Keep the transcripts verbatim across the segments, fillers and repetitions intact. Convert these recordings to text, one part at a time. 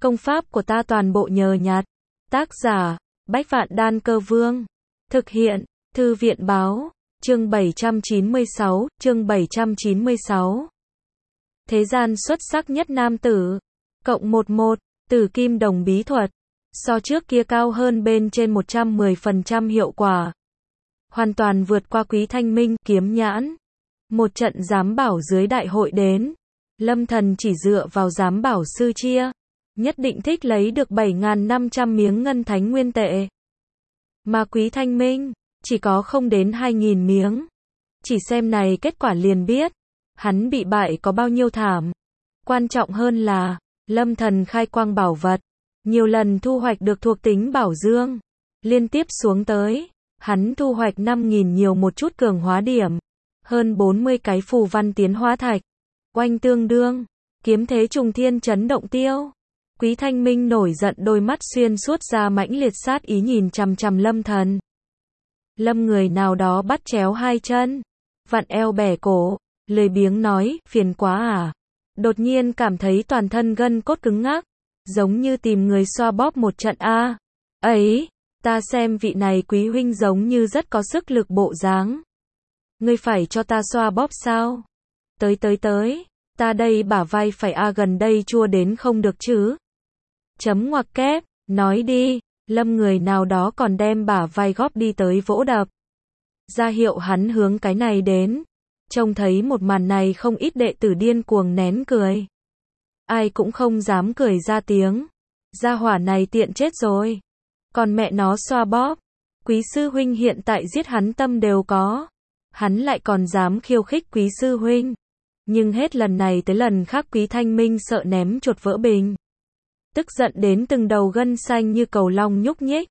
Công pháp của ta toàn bộ nhờ nhặt. Tác giả, Bách Vạn Đan Cơ Vương. Thực hiện, Thư viện Báo. Chương bảy trăm chín mươi sáu, chương bảy trăm chín mươi sáu. Thế gian xuất sắc nhất nam tử. Cộng một một, Tử Kim Đồng bí thuật. So trước kia cao hơn bên trên một trăm mười phần trăm hiệu quả. Hoàn toàn vượt qua Quý Thanh Minh, Kiếm Nhãn. Một trận giám bảo dưới đại hội đến. Lâm Thần chỉ dựa vào giám bảo sư chia. Nhất định thích lấy được bảy nghìn năm trăm miếng ngân thánh nguyên tệ. Mà Quý Thanh Minh, chỉ có không đến hai nghìn miếng. Chỉ xem này kết quả liền biết. Hắn bị bại có bao nhiêu thảm. Quan trọng hơn là, Lâm Thần khai quang bảo vật. Nhiều lần thu hoạch được thuộc tính bảo dương. Liên tiếp xuống tới. Hắn thu hoạch năm nghìn nhiều một chút cường hóa điểm. Hơn bốn mươi cái phù văn tiến hóa thạch. Oanh tương đương. Kiếm thế trùng thiên chấn động tiêu. Quý Thanh Minh nổi giận, đôi mắt xuyên suốt ra mãnh liệt sát ý nhìn chằm chằm Lâm Thần. Lâm người nào đó bắt chéo hai chân. Vặn eo bẻ cổ. Lười biếng nói, phiền quá à. Đột nhiên cảm thấy toàn thân gân cốt cứng ngắc. Giống như tìm người xoa bóp một trận a. À. Ấy, ta xem vị này quý huynh giống như rất có sức lực bộ dáng. Ngươi phải cho ta xoa bóp sao? Tới tới tới, ta đây bả vai phải a à, gần đây chua đến không được chứ. Chấm ngoặc kép, nói đi. Lâm người nào đó còn đem bả vai góp đi tới vỗ đập. Ra hiệu hắn hướng cái này đến. Trông thấy một màn này không ít đệ tử điên cuồng nén cười. Ai cũng không dám cười ra tiếng. Gia hỏa này tiện chết rồi. Còn mẹ nó xoa bóp. Quý sư huynh hiện tại giết hắn tâm đều có. Hắn lại còn dám khiêu khích quý sư huynh. Nhưng hết lần này tới lần khác Quý Thanh Minh sợ ném chuột vỡ bình. Tức giận đến từng đầu gân xanh như cầu long nhúc nhích.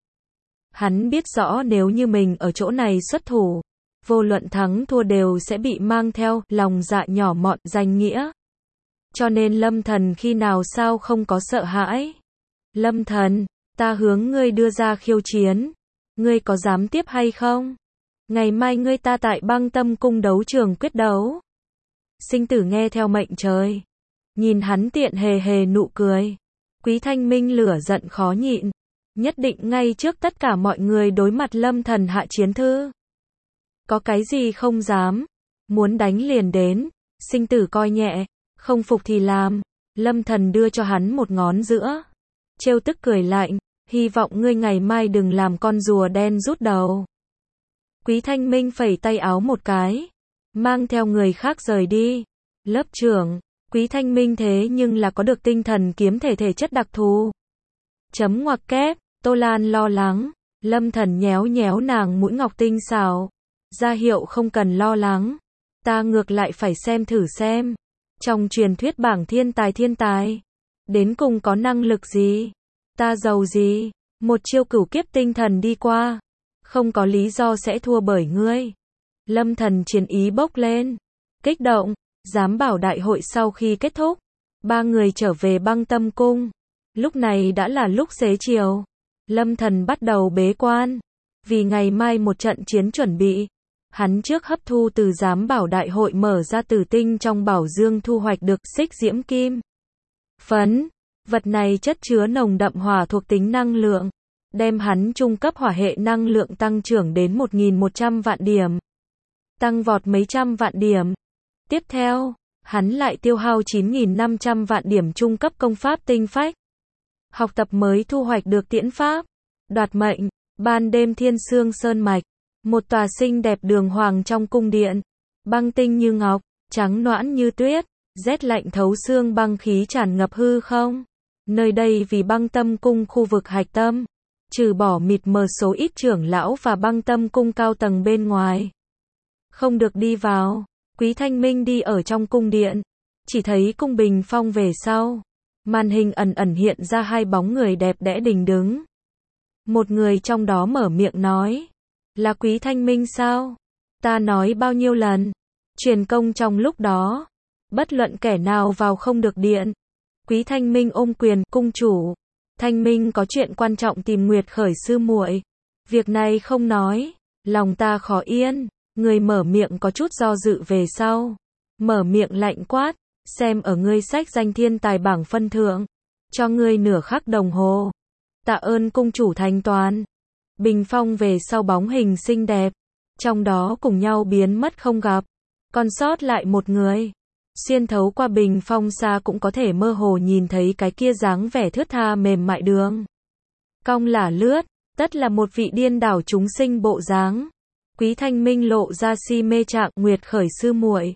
Hắn biết rõ nếu như mình ở chỗ này xuất thủ, vô luận thắng thua đều sẽ bị mang theo lòng dạ nhỏ mọn danh nghĩa. Cho nên Lâm Thần khi nào sao không có sợ hãi. Lâm Thần, ta hướng ngươi đưa ra khiêu chiến. Ngươi có dám tiếp hay không? Ngày mai ngươi ta tại Băng Tâm Cung đấu trường quyết đấu. Sinh tử nghe theo mệnh trời. Nhìn hắn tiện hề hề nụ cười. Quý Thanh Minh lửa giận khó nhịn. Nhất định ngay trước tất cả mọi người đối mặt Lâm Thần hạ chiến thư. Có cái gì không dám. Muốn đánh liền đến. Sinh tử coi nhẹ. Không phục thì làm. Lâm Thần đưa cho hắn một ngón giữa. Trêu tức cười lạnh. Hy vọng ngươi ngày mai đừng làm con rùa đen rút đầu. Quý Thanh Minh phẩy tay áo một cái. Mang theo người khác rời đi. Lớp trưởng. Quý Thanh Minh thế nhưng là có được tinh thần kiếm thể thể chất đặc thù. Chấm ngoặc kép. Tô Lan lo lắng. Lâm Thần nhéo nhéo nàng mũi ngọc tinh xảo. Ra hiệu không cần lo lắng. Ta ngược lại phải xem thử xem. Trong truyền thuyết bảng thiên tài thiên tài. Đến cùng có năng lực gì? Ta giàu gì? Một chiêu cửu kiếp tinh thần đi qua. Không có lý do sẽ thua bởi ngươi. Lâm Thần chiến ý bốc lên. Kích động. Giám bảo đại hội sau khi kết thúc. Ba người trở về Băng Tâm Cung. Lúc này đã là lúc xế chiều. Lâm Thần bắt đầu bế quan. Vì ngày mai một trận chiến chuẩn bị. Hắn trước hấp thu từ giám bảo đại hội mở ra tử tinh trong bảo dương thu hoạch được xích diễm kim. Phấn. Vật này chất chứa nồng đậm hỏa thuộc tính năng lượng. Đem hắn trung cấp hỏa hệ năng lượng tăng trưởng đến một nghìn một trăm vạn điểm. Tăng vọt mấy trăm vạn điểm. Tiếp theo, hắn lại tiêu hao chín nghìn năm trăm vạn điểm trung cấp công pháp tinh phách. Học tập mới thu hoạch được tiễn pháp. Đoạt mệnh. Ban đêm Thiên Sương Sơn Mạch. Một tòa xinh đẹp đường hoàng trong cung điện. Băng tinh như ngọc, trắng nõn như tuyết. Rét lạnh thấu xương băng khí tràn ngập hư không. Nơi đây vì Băng Tâm Cung khu vực hạch tâm. Trừ bỏ mịt mờ số ít trưởng lão và Băng Tâm Cung cao tầng bên ngoài. Không được đi vào. Quý Thanh Minh đi ở trong cung điện. Chỉ thấy cung bình phong về sau. Màn hình ẩn ẩn hiện ra hai bóng người đẹp đẽ đình đứng. Một người trong đó mở miệng nói. Là Quý Thanh Minh sao? Ta nói bao nhiêu lần. Truyền công trong lúc đó. Bất luận kẻ nào vào không được điện. Quý Thanh Minh ôm quyền, cung chủ. Thanh Minh có chuyện quan trọng tìm Nguyệt Khởi sư muội. Việc này không nói. Lòng ta khó yên. Người mở miệng có chút do dự về sau. Mở miệng lạnh quát. Xem ở ngươi sách danh thiên tài bảng phân thượng. cho ngươi nửa khắc đồng hồ. Tạ ơn cung chủ thành toàn. Bình phong về sau bóng hình xinh đẹp, trong đó cùng nhau biến mất không gặp, còn sót lại một người. Xuyên thấu qua bình phong xa cũng có thể mơ hồ nhìn thấy cái kia dáng vẻ thướt tha mềm mại đường cong lả lướt, tất là một vị điên đảo chúng sinh bộ dáng. Quý Thanh Minh lộ ra si mê trạng, Nguyệt Khởi sư muội,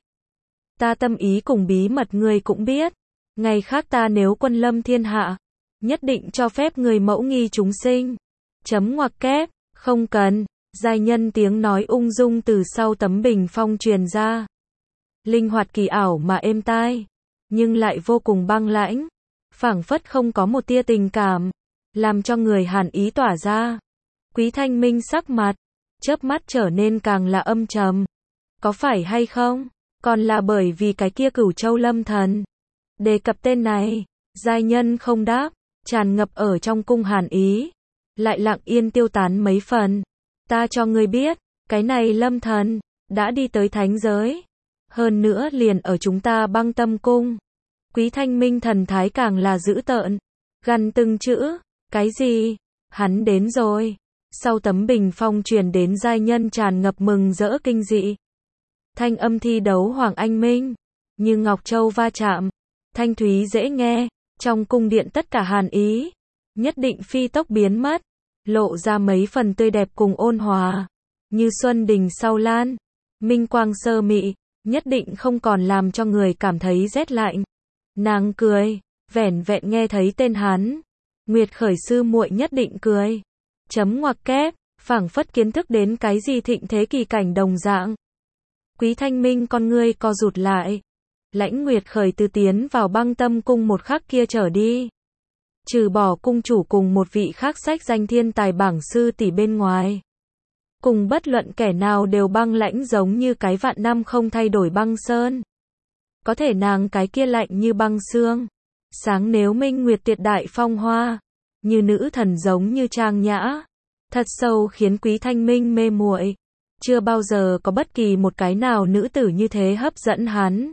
ta tâm ý cùng bí mật ngươi cũng biết, ngày khác ta nếu quân lâm thiên hạ, nhất định cho phép người mẫu nghi chúng sinh. Chấm ngoặc kép, không cần. Giai nhân tiếng nói ung dung từ sau tấm bình phong truyền ra. Linh hoạt kỳ ảo mà êm tai, nhưng lại vô cùng băng lãnh, phảng phất không có một tia tình cảm, làm cho người hàn ý tỏa ra. Quý Thanh Minh sắc mặt, chớp mắt trở nên càng là âm trầm. Có phải hay không? Còn là bởi vì cái kia Cửu Châu Lâm Thần. Đề cập tên này, giai nhân không đáp, tràn ngập ở trong cung hàn ý, lại lặng yên tiêu tán mấy phần. Ta cho ngươi biết, cái này Lâm Thần đã đi tới thánh giới, hơn nữa liền ở chúng ta Băng Tâm cung. Quý Thanh Minh thần thái càng là dữ tợn, gằn từng chữ, cái gì? Hắn đến rồi. Sau tấm bình phong truyền đến giai nhân tràn ngập mừng rỡ kinh dị. Thanh âm thi đấu Hoàng Anh Minh, như ngọc châu va chạm, thanh thúy dễ nghe, trong cung điện tất cả hàn ý, nhất định phi tốc biến mất, lộ ra mấy phần tươi đẹp cùng ôn hòa, như xuân đình sau lan, minh quang sơ mị, nhất định không còn làm cho người cảm thấy rét lạnh. Nàng cười, vẻn vẹn nghe thấy tên hắn, Nguyệt Khởi sư muội nhất định cười. Chấm ngoặc kép, phảng phất kiến thức đến cái gì thịnh thế kỳ cảnh đồng dạng. Quý Thanh Minh con ngươi co rụt lại. Lãnh Nguyệt Khởi từ tiến vào Băng Tâm cung một khắc kia trở đi, trừ bỏ cung chủ cùng một vị khác sách danh thiên tài bảng sư tỷ bên ngoài, cùng bất luận kẻ nào đều băng lãnh giống như cái vạn năm không thay đổi băng sơn. Có thể nàng cái kia lạnh như băng xương, sáng nếu minh nguyệt tuyệt đại phong hoa, như nữ thần giống như trang nhã, thật sâu khiến Quý Thanh Minh mê muội. Chưa bao giờ có bất kỳ một cái nào nữ tử như thế hấp dẫn hắn.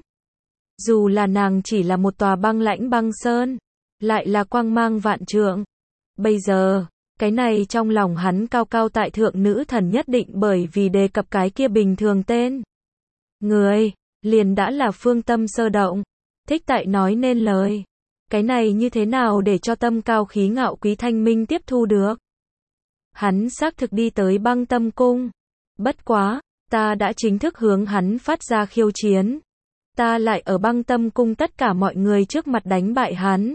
Dù là nàng chỉ là một tòa băng lãnh băng sơn, lại là quang mang vạn trượng. Bây giờ, cái này trong lòng hắn cao cao tại thượng nữ thần nhất định bởi vì đề cập cái kia bình thường tên người, liền đã là phương tâm sơ động, thích tại nói nên lời. Cái này như thế nào để cho tâm cao khí ngạo Quý Thanh Minh tiếp thu được? Hắn xác thực đi tới Băng Tâm cung. Bất quá, ta đã chính thức hướng hắn phát ra khiêu chiến. Ta lại ở Băng Tâm cung tất cả mọi người trước mặt đánh bại hắn.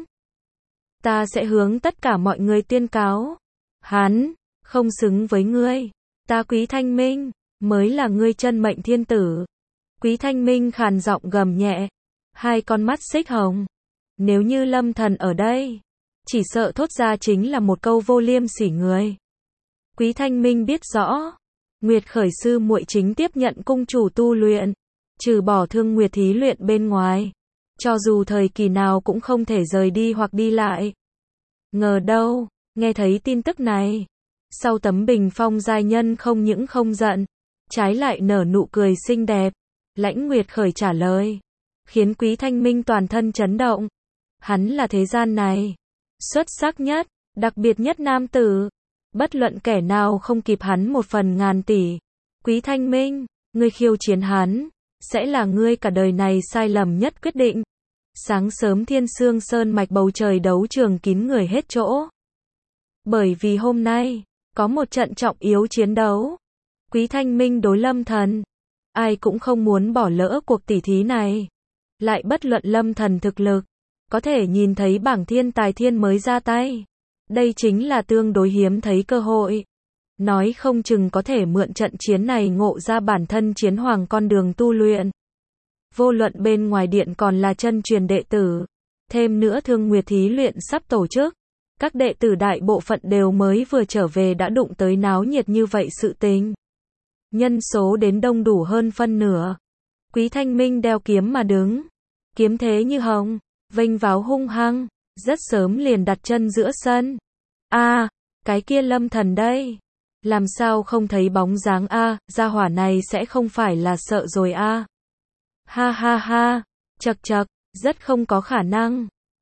Ta sẽ hướng tất cả mọi người tuyên cáo. Hắn, không xứng với ngươi. Ta Quý Thanh Minh, mới là ngươi chân mệnh thiên tử. Quý Thanh Minh khàn giọng gầm nhẹ. Hai con mắt xích hồng. Nếu như Lâm Thần ở đây, chỉ sợ thốt ra chính là một câu vô liêm sỉ người. Quý Thanh Minh biết rõ, Nguyệt Khởi sư muội chính tiếp nhận cung chủ tu luyện, trừ bỏ Thương Nguyệt thí luyện bên ngoài, cho dù thời kỳ nào cũng không thể rời đi hoặc đi lại. Ngờ đâu, nghe thấy tin tức này, sau tấm bình phong giai nhân không những không giận, trái lại nở nụ cười xinh đẹp. Lãnh Nguyệt Khởi trả lời, khiến Quý Thanh Minh toàn thân chấn động. Hắn là thế gian này xuất sắc nhất, đặc biệt nhất nam tử, bất luận kẻ nào không kịp hắn một phần ngàn tỷ. Quý Thanh Minh, ngươi khiêu chiến hắn, sẽ là ngươi cả đời này sai lầm nhất quyết định. Sáng sớm Thiên Sương Sơn mạch bầu trời đấu trường kín người hết chỗ. Bởi vì hôm nay, có một trận trọng yếu chiến đấu. Quý Thanh Minh đối Lâm Thần. Ai cũng không muốn bỏ lỡ cuộc tỉ thí này. Lại bất luận Lâm Thần thực lực, có thể nhìn thấy bảng thiên tài thiên mới ra tay. Đây chính là tương đối hiếm thấy cơ hội. Nói không chừng có thể mượn trận chiến này ngộ ra bản thân chiến hoàng con đường tu luyện. Vô luận bên ngoài điện còn là chân truyền đệ tử. Thêm nữa Thương Nguyệt thí luyện sắp tổ chức. Các đệ tử đại bộ phận đều mới vừa trở về đã đụng tới náo nhiệt như vậy sự tình. Nhân số đến đông đủ hơn phân nửa. Quý Thanh Minh đeo kiếm mà đứng. Kiếm thế như hồng, vênh váo hung hăng, rất sớm liền đặt chân giữa sân. A, à, cái kia Lâm Thần đây. Làm sao không thấy bóng dáng a, à, gia hỏa này sẽ không phải là sợ rồi a. À. Ha ha ha, chậc chậc, rất không có khả năng.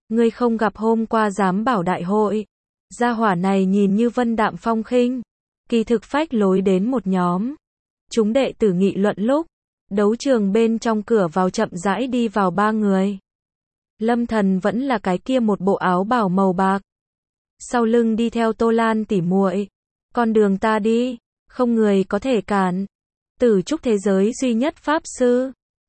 Ngươi không gặp hôm qua giám bảo đại hội. Gia hỏa này nhìn như vân đạm phong khinh, kỳ thực phách lối đến một nhóm. Chúng đệ tử nghị luận lúc, đấu trường bên trong cửa vào chậm rãi đi vào ba người. Lâm Thần vẫn là cái kia một bộ áo bào màu bạc. Sau lưng đi theo Tô Lan tỉ muội. Con đường ta đi, không người có thể cản. Tử trúc thế giới duy nhất pháp sư.